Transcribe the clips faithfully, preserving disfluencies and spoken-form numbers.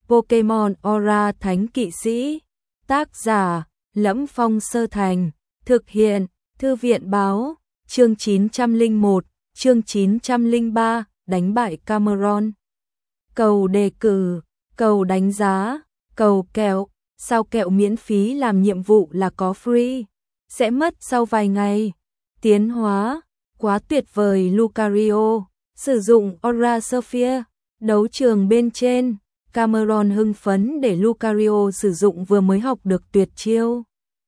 Pokemon Aura Thánh Kỵ Sĩ. Tác giả: Lẫm Phong Sơ Thành. Thực hiện: Thư viện báo. Chương chín trăm lẻ một, chương chín trăm lẻ ba, đánh bại Cameron. Cầu đề cử, cầu đánh giá, cầu kẹo. Sao kẹo miễn phí làm nhiệm vụ là có free, sẽ mất sau vài ngày. Tiến hóa, quá tuyệt vời Lucario, sử dụng Aura Sphere. Đấu trường bên trên, Cameron hưng phấn để Lucario sử dụng vừa mới học được tuyệt chiêu.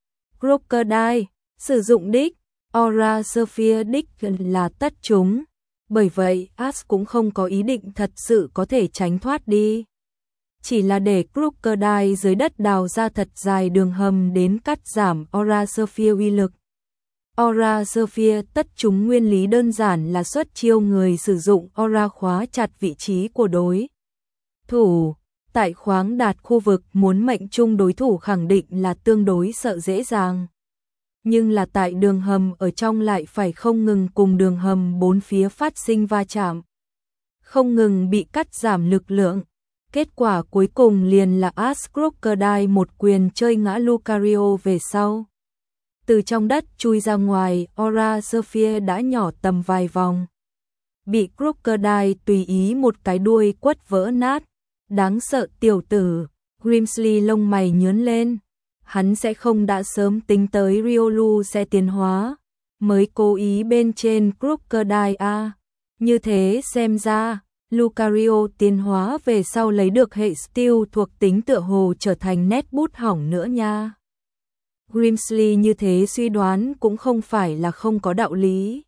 Crocodile, sử dụng đích, Aura Sphere đích là tất chúng. Bởi vậy, Ash cũng không có ý định thật sự có thể tránh thoát đi. Chỉ là để Crocodile dưới đất đào ra thật dài đường hầm đến cắt giảm Aura Sphere uy lực. Aura Sphere tất chúng nguyên lý đơn giản là xuất chiêu người sử dụng Aura khóa chặt vị trí của đối thủ. Tại khoáng đạt khu vực muốn mệnh trung đối thủ khẳng định là tương đối sợ dễ dàng. Nhưng là tại đường hầm ở trong lại phải không ngừng cùng đường hầm bốn phía phát sinh va chạm. Không ngừng bị cắt giảm lực lượng. Kết quả cuối cùng liền là Ash Crocodile một quyền chơi ngã Lucario về sau. Từ trong đất chui ra ngoài, Aura Sphere đã nhỏ tầm vài vòng. Bị Crocodile tùy ý một cái đuôi quất vỡ nát. Đáng sợ tiểu tử, Grimsley lông mày nhướng lên. Hắn sẽ không đã sớm tính tới Riolu sẽ tiến hóa, mới cố ý bên trên Crocodile a. Như thế xem ra, Lucario tiến hóa về sau lấy được hệ Steel thuộc tính tựa hồ trở thành nét bút hỏng nữa nha. Grimsley như thế suy đoán cũng không phải là không có đạo lý.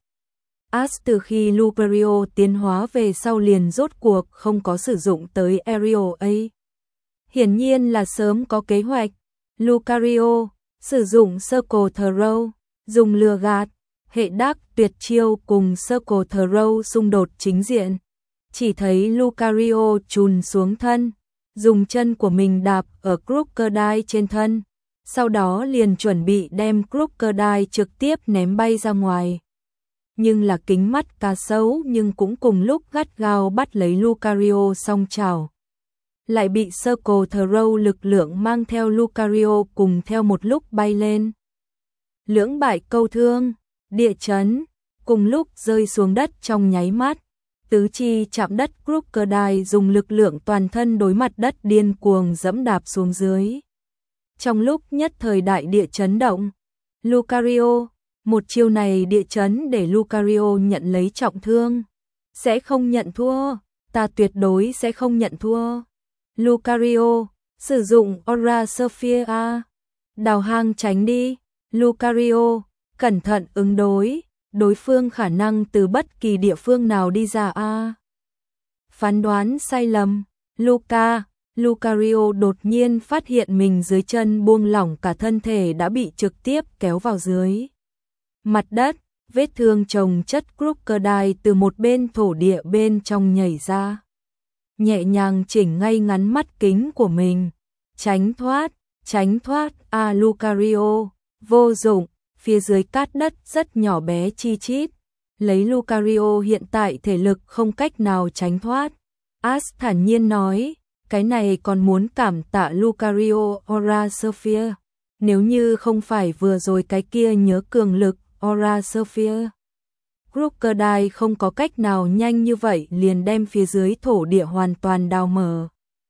Ash từ khi Lucario tiến hóa về sau liền rốt cuộc không có sử dụng tới Aerial A. Hiển nhiên là sớm có kế hoạch. Lucario sử dụng Circle Throw, dùng lừa gạt, hệ đắc tuyệt chiêu cùng Circle Throw xung đột chính diện. Chỉ thấy Lucario chùn xuống thân, dùng chân của mình đạp ở Crocodile trên thân, sau đó liền chuẩn bị đem Crocodile trực tiếp ném bay ra ngoài. Nhưng là kính mắt cá sấu nhưng cũng cùng lúc gắt gao bắt lấy Lucario song chảo. Lại bị Circle Throw lực lượng mang theo Lucario cùng theo một lúc bay lên. Lưỡng bại câu thương, địa chấn, cùng lúc rơi xuống đất trong nháy mắt. Tứ chi chạm đất, Crocodile dùng lực lượng toàn thân đối mặt đất điên cuồng dẫm đạp xuống dưới. Trong lúc nhất thời đại địa chấn động, Lucario, một chiêu này địa chấn để Lucario nhận lấy trọng thương. Sẽ không nhận thua, ta tuyệt đối sẽ không nhận thua. Lucario, sử dụng Aura Sphere A. Đào hang tránh đi, Lucario, cẩn thận ứng đối, đối phương khả năng từ bất kỳ địa phương nào đi ra A. Phán đoán sai lầm, Luca, Lucario đột nhiên phát hiện mình dưới chân buông lỏng cả thân thể đã bị trực tiếp kéo vào dưới mặt đất, vết thương chồng chất. Crocodile từ một bên thổ địa bên trong nhảy ra. Nhẹ nhàng chỉnh ngay ngắn mắt kính của mình, tránh thoát, tránh thoát, a à, Lucario, vô dụng, phía dưới cát đất rất nhỏ bé chi chít, lấy Lucario hiện tại thể lực không cách nào tránh thoát. Ash thản nhiên nói, cái này còn muốn cảm tạ Lucario Aura Sphere, nếu như không phải vừa rồi cái kia nhớ cường lực Aura Sphere, Crocodile không có cách nào nhanh như vậy liền đem phía dưới thổ địa hoàn toàn đào mở.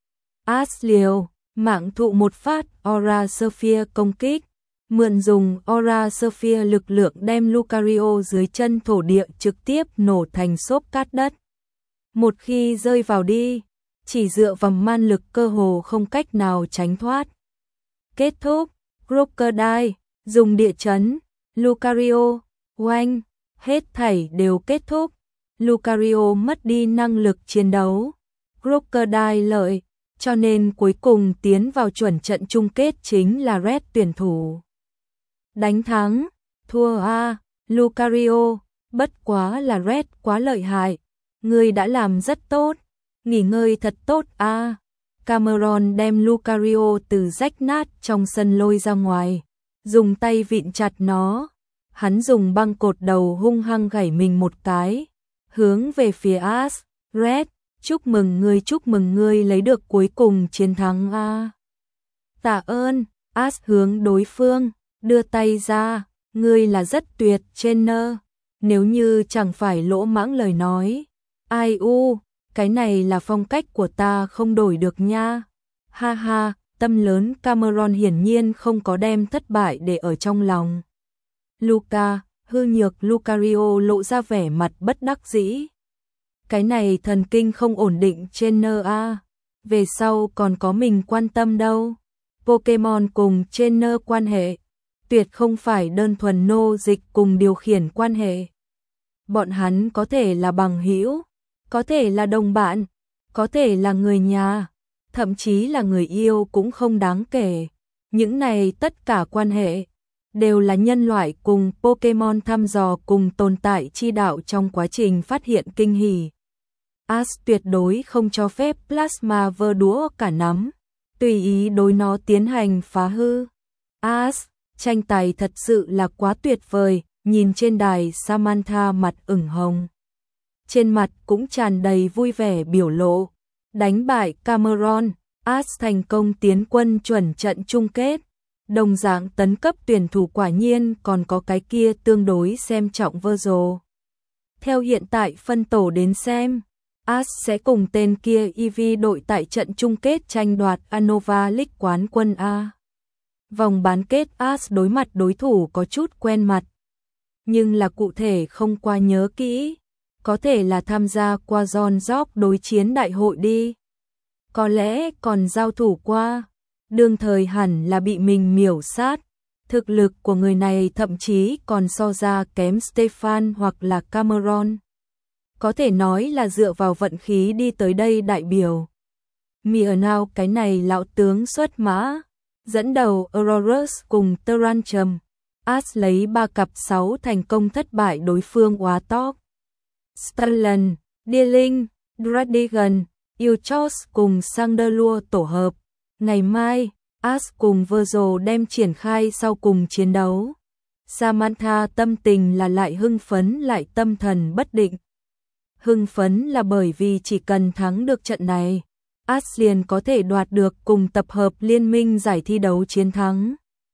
Ash liều mạng thụ một phát Aura Sphere công kích, mượn dùng Aura Sphere lực lượng đem Lucario dưới chân thổ địa trực tiếp nổ thành xốp cát đất. Một khi rơi vào đi, chỉ dựa vào man lực cơ hồ không cách nào tránh thoát. Kết thúc, Crocodile dùng địa chấn, Lucario, oanh, hết thảy đều kết thúc. Lucario mất đi năng lực chiến đấu, Crocodile lợi, cho nên cuối cùng tiến vào chuẩn trận chung kết chính là Red tuyển thủ. Đánh thắng, thua a, Lucario, bất quá là Red quá lợi hại, ngươi đã làm rất tốt, nghỉ ngơi thật tốt a. Cameron đem Lucario từ rách nát trong sân lôi ra ngoài, dùng tay vịn chặt nó. Hắn dùng băng cột đầu hung hăng gảy mình một cái, hướng về phía Ash. Red, Chúc mừng ngươi, chúc mừng ngươi lấy được cuối cùng chiến thắng a. Tạ ơn, Ash hướng đối phương, đưa tay ra, ngươi là rất tuyệt, trainer. Nếu như chẳng phải lỗ mãng lời nói. Ai u, cái này là phong cách của ta không đổi được nha. Ha ha, tâm lớn Cameron hiển nhiên không có đem thất bại để ở trong lòng. Luca, hư nhược Lucario lộ ra vẻ mặt bất đắc dĩ. Cái này thần kinh không ổn định trainer a. Về sau còn có mình quan tâm đâu. Pokemon cùng trainer quan hệ, tuyệt không phải đơn thuần nô dịch cùng điều khiển quan hệ. Bọn hắn có thể là bằng hữu, có thể là đồng bạn, có thể là người nhà, thậm chí là người yêu cũng không đáng kể. Những này tất cả quan hệ đều là nhân loại cùng Pokemon thăm dò cùng tồn tại chi đạo trong quá trình phát hiện kinh hỉ. Ash tuyệt đối không cho phép Plasma vơ đũa cả nắm, tùy ý đối nó tiến hành phá hư. Ash, tranh tài thật sự là quá tuyệt vời, nhìn trên đài Samantha mặt ửng hồng. Trên mặt cũng tràn đầy vui vẻ biểu lộ. Đánh bại Cameron, Ash thành công tiến quân chuẩn trận chung kết. Đồng dạng tấn cấp tuyển thủ quả nhiên còn có cái kia tương đối xem trọng Virgil. Theo hiện tại phân tổ đến xem, Ash sẽ cùng tên kia Eevee đội tại trận chung kết tranh đoạt Unova League quán quân A. Vòng bán kết Ash đối mặt đối thủ có chút quen mặt, nhưng là cụ thể không qua nhớ kỹ, có thể là tham gia qua John Jock đối chiến đại hội đi. Có lẽ còn giao thủ qua, đương thời hẳn là bị mình miểu sát. Thực lực của người này thậm chí còn so ra kém Stefan hoặc là Cameron. Có thể nói là dựa vào vận khí đi tới đây đại biểu. Meowth cái này lão tướng xuất mã, dẫn đầu Aurorus cùng Tyrantrum. Ash lấy ba cặp sáu thành công thất bại đối phương Warthog. Stalin, Dealing, Dradigan, Euchos cùng Sandalua tổ hợp. Ngày mai, Ash cùng Virgil đem triển khai sau cùng chiến đấu. Samantha tâm tình là lại hưng phấn lại tâm thần bất định. Hưng phấn là bởi vì chỉ cần thắng được trận này, Ash liền có thể đoạt được cùng tập hợp liên minh giải thi đấu chiến thắng.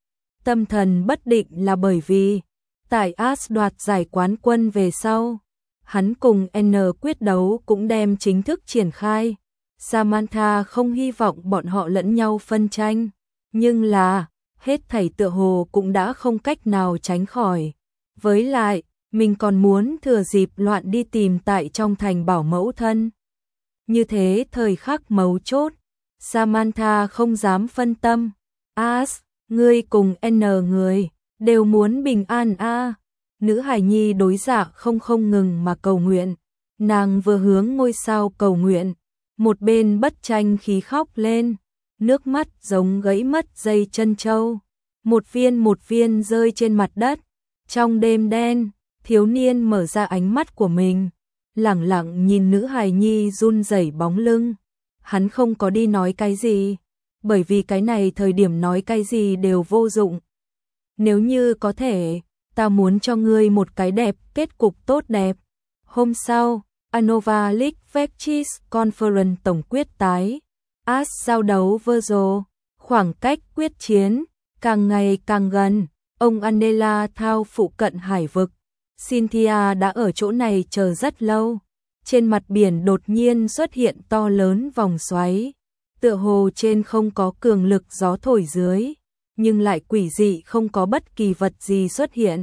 Tâm thần bất định là bởi vì, tại Ash đoạt giải quán quân về sau, hắn cùng N quyết đấu cũng đem chính thức triển khai. Samantha không hy vọng bọn họ lẫn nhau phân tranh, nhưng là, hết thảy tựa hồ cũng đã không cách nào tránh khỏi. Với lại, mình còn muốn thừa dịp loạn đi tìm tại trong thành bảo mẫu thân. Như thế thời khắc mấu chốt, Samantha không dám phân tâm. Ash, ngươi cùng N người, đều muốn bình an a. À. Nữ hài nhi đối dạ không không ngừng mà cầu nguyện. Nàng vừa hướng ngôi sao cầu nguyện, một bên bất tranh khí khóc lên. Nước mắt giống gãy mất dây chân trâu. Một viên một viên rơi trên mặt đất. Trong đêm đen, thiếu niên mở ra ánh mắt của mình, lẳng lặng nhìn nữ hài nhi run rẩy bóng lưng. Hắn không có đi nói cái gì, bởi vì cái này thời điểm nói cái gì đều vô dụng. Nếu như có thể, ta muốn cho ngươi một cái đẹp, kết cục tốt đẹp. Hôm sau, Unova League Vecchis Conference tổng quyết tái. Ash giao đấu Virgil, khoảng cách quyết chiến càng ngày càng gần. Ông Andela thao phụ cận hải vực. Cynthia đã ở chỗ này chờ rất lâu. Trên mặt biển đột nhiên xuất hiện to lớn vòng xoáy. Tựa hồ trên không có cường lực gió thổi dưới, nhưng lại quỷ dị không có bất kỳ vật gì xuất hiện.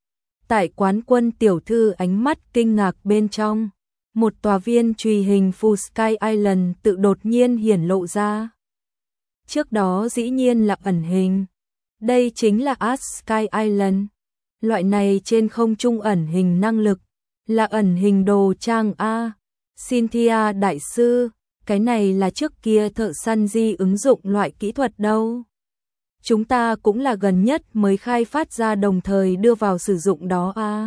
Tại quán quân tiểu thư ánh mắt kinh ngạc bên trong, một tòa viên chùy hình phù Sky Island tự đột nhiên hiển lộ ra. Trước đó dĩ nhiên là ẩn hình. Đây chính là Ash Sky Island. Loại này trên không trung ẩn hình năng lực, là ẩn hình đồ trang A. Cynthia đại sư, cái này là trước kia thợ săn di ứng dụng loại kỹ thuật đâu. Chúng ta cũng là gần nhất mới khai phát ra đồng thời đưa vào sử dụng đó A.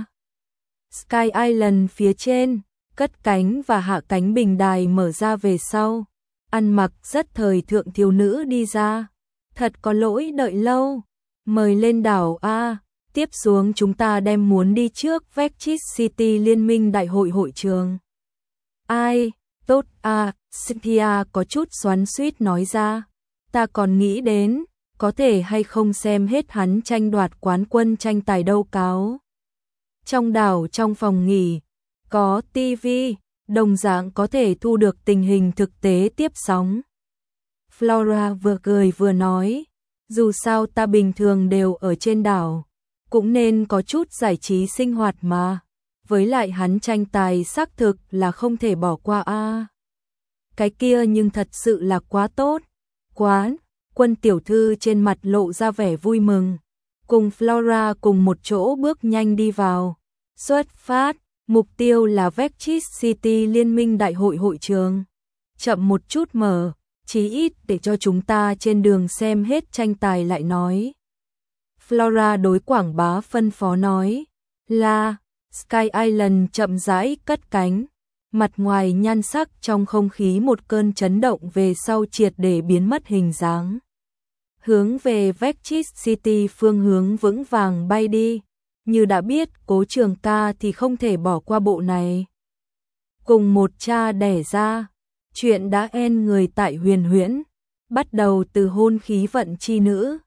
Sky Island phía trên, cất cánh và hạ cánh bình đài mở ra về sau. Ăn mặc rất thời thượng thiếu nữ đi ra. Thật có lỗi đợi lâu. Mời lên đảo A. Tiếp xuống chúng ta đem muốn đi trước Vecchis City Liên minh đại hội hội trường. Ai? Tốt à, Cynthia có chút xoắn xuýt nói ra. Ta còn nghĩ đến, có thể hay không xem hết hắn tranh đoạt quán quân tranh tài đâu cáo. Trong đảo trong phòng nghỉ, có tivi, đồng dạng có thể thu được tình hình thực tế tiếp sóng. Flora vừa cười vừa nói, dù sao ta bình thường đều ở trên đảo, cũng nên có chút giải trí sinh hoạt mà. Với lại hắn tranh tài xác thực là không thể bỏ qua a. À, cái kia nhưng thật sự là quá tốt. Quán, Quân tiểu thư trên mặt lộ ra vẻ vui mừng, cùng Flora cùng một chỗ bước nhanh đi vào. Xuất phát, mục tiêu là Vexit City Liên minh đại hội hội trường. Chậm một chút mở, chí ít để cho chúng ta trên đường xem hết tranh tài lại nói. Flora đối quảng bá phân phó nói, là Sky Island chậm rãi cất cánh, mặt ngoài nhan sắc trong không khí một cơn chấn động về sau triệt để biến mất hình dáng. Hướng về Vexit City phương hướng vững vàng bay đi, như đã biết Cố Trường Ca thì không thể bỏ qua bộ này. Cùng một cha đẻ ra, chuyện đã en người tại Huyền Huyễn, bắt đầu từ hôn khí vận chi nữ,